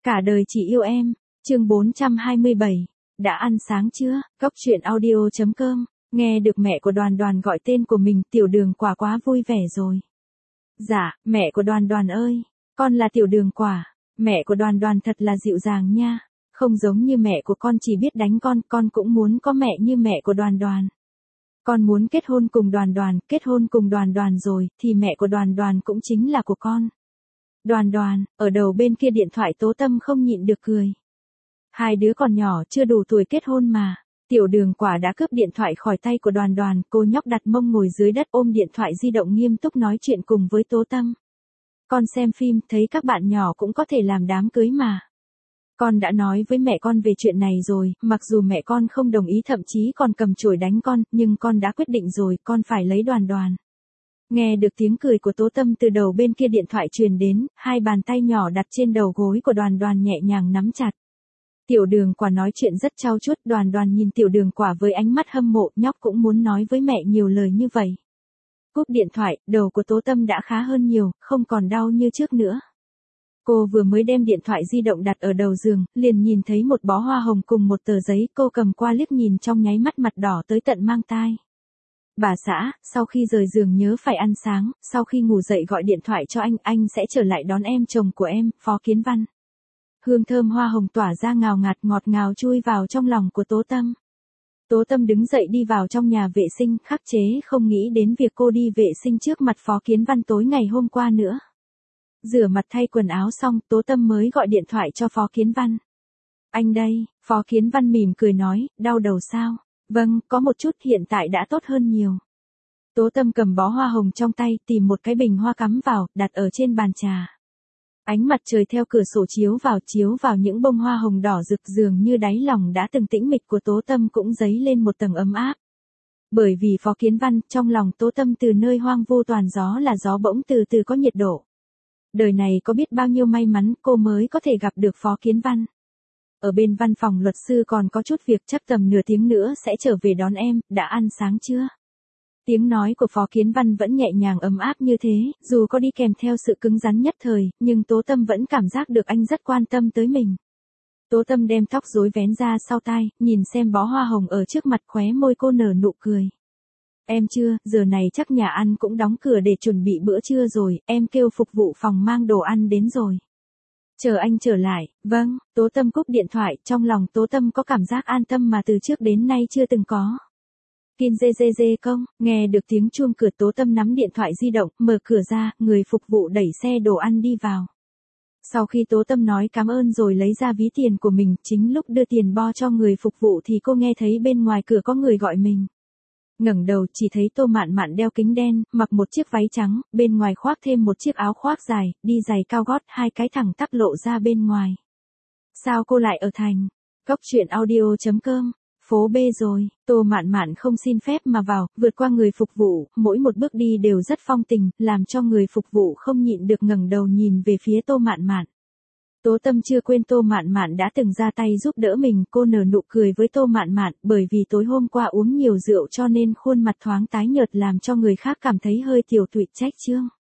Cả đời chỉ yêu em, chương 427. Đã ăn sáng chưa? Cốc truyện audio.com. Nghe được mẹ của Đoàn Đoàn gọi tên của mình, Tiểu Đường Quả quá vui vẻ rồi. Dạ, mẹ của Đoàn Đoàn ơi, con là Tiểu Đường Quả. Mẹ của Đoàn Đoàn thật là dịu dàng nha. Không giống như mẹ của con chỉ biết đánh con cũng muốn có mẹ như mẹ của Đoàn Đoàn. Con muốn kết hôn cùng Đoàn Đoàn rồi, thì mẹ của Đoàn Đoàn cũng chính là của con. Đoàn Đoàn, ở đầu bên kia điện thoại Tố Tâm không nhịn được cười. Hai đứa còn nhỏ chưa đủ tuổi kết hôn mà. Tiểu Đường Quả đã cướp điện thoại khỏi tay của Đoàn Đoàn, cô nhóc đặt mông ngồi dưới đất ôm điện thoại di động nghiêm túc nói chuyện cùng với Tố Tâm. Con xem phim thấy các bạn nhỏ cũng có thể làm đám cưới mà. Con đã nói với mẹ con về chuyện này rồi, mặc dù mẹ con không đồng ý thậm chí còn cầm chổi đánh con, nhưng con đã quyết định rồi, con phải lấy Đoàn Đoàn. Nghe được tiếng cười của Tố Tâm từ đầu bên kia điện thoại truyền đến, hai bàn tay nhỏ đặt trên đầu gối của Đoàn Đoàn nhẹ nhàng nắm chặt. Tiểu Đường Quả nói chuyện rất trau chuốt, Đoàn Đoàn nhìn Tiểu Đường Quả với ánh mắt hâm mộ, nhóc cũng muốn nói với mẹ nhiều lời như vậy. Cúp điện thoại, đầu của Tố Tâm đã khá hơn nhiều, không còn đau như trước nữa. Cô vừa mới đem điện thoại di động đặt ở đầu giường, liền nhìn thấy một bó hoa hồng cùng một tờ giấy, cô cầm qua liếc nhìn trong nháy mắt mặt đỏ tới tận mang tai. Bà xã, sau khi rời giường nhớ phải ăn sáng, sau khi ngủ dậy gọi điện thoại cho anh sẽ trở lại đón em chồng của em, Phó Kiến Văn. Hương thơm hoa hồng tỏa ra ngào ngạt ngọt ngào chui vào trong lòng của Tố Tâm. Tố Tâm đứng dậy đi vào trong nhà vệ sinh, khắc chế không nghĩ đến việc cô đi vệ sinh trước mặt Phó Kiến Văn tối ngày hôm qua nữa. Rửa mặt thay quần áo xong, Tố Tâm mới gọi điện thoại cho Phó Kiến Văn. Anh đây, Phó Kiến Văn mỉm cười nói, đau đầu sao? Vâng, có một chút, hiện tại đã tốt hơn nhiều. Tố Tâm cầm bó hoa hồng trong tay, tìm một cái bình hoa cắm vào, đặt ở trên bàn trà. Ánh mặt trời theo cửa sổ chiếu vào những bông hoa hồng đỏ rực, dường như đáy lòng đã từng tĩnh mịch của Tố Tâm cũng dấy lên một tầng ấm áp. Bởi vì Phó Kiến Văn, trong lòng Tố Tâm từ nơi hoang vu toàn gió là gió bỗng từ từ có nhiệt độ. Đời này có biết bao nhiêu may mắn cô mới có thể gặp được Phó Kiến Văn. Ở bên văn phòng luật sư còn có chút việc, chắc tầm nửa tiếng nữa sẽ trở về đón em, đã ăn sáng chưa? Tiếng nói của Phó Kiến Văn vẫn nhẹ nhàng ấm áp như thế, dù có đi kèm theo sự cứng rắn nhất thời, nhưng Tố Tâm vẫn cảm giác được anh rất quan tâm tới mình. Tố Tâm đem tóc rối vén ra sau tai, nhìn xem bó hoa hồng ở trước mặt, khóe môi cô nở nụ cười. Em chưa, giờ này chắc nhà ăn cũng đóng cửa để chuẩn bị bữa trưa rồi, em kêu phục vụ phòng mang đồ ăn đến rồi. Chờ anh trở lại, vâng, Tố Tâm cúp điện thoại, trong lòng Tố Tâm có cảm giác an tâm mà từ trước đến nay chưa từng có. Kin dê dê dê công, nghe được tiếng chuông cửa, Tố Tâm nắm điện thoại di động, mở cửa ra, người phục vụ đẩy xe đồ ăn đi vào. Sau khi Tố Tâm nói cảm ơn rồi lấy ra ví tiền của mình, chính lúc đưa tiền bo cho người phục vụ thì cô nghe thấy bên ngoài cửa có người gọi mình. Ngẩng đầu chỉ thấy Tô Mạn Mạn đeo kính đen, mặc một chiếc váy trắng, bên ngoài khoác thêm một chiếc áo khoác dài, đi giày cao gót, hai cái thẳng tắp lộ ra bên ngoài. Sao cô lại ở thành? Cốc truyện audio.com. Phố B rồi, Tô Mạn Mạn không xin phép mà vào, vượt qua người phục vụ, mỗi một bước đi đều rất phong tình, làm cho người phục vụ không nhịn được ngẩng đầu nhìn về phía Tô Mạn Mạn. Tố Tâm chưa quên Tô Mạn Mạn đã từng ra tay giúp đỡ mình, cô nở nụ cười với Tô Mạn Mạn, bởi vì tối hôm qua uống nhiều rượu cho nên khuôn mặt thoáng tái nhợt làm cho người khác cảm thấy hơi tiểu tụy trách chương.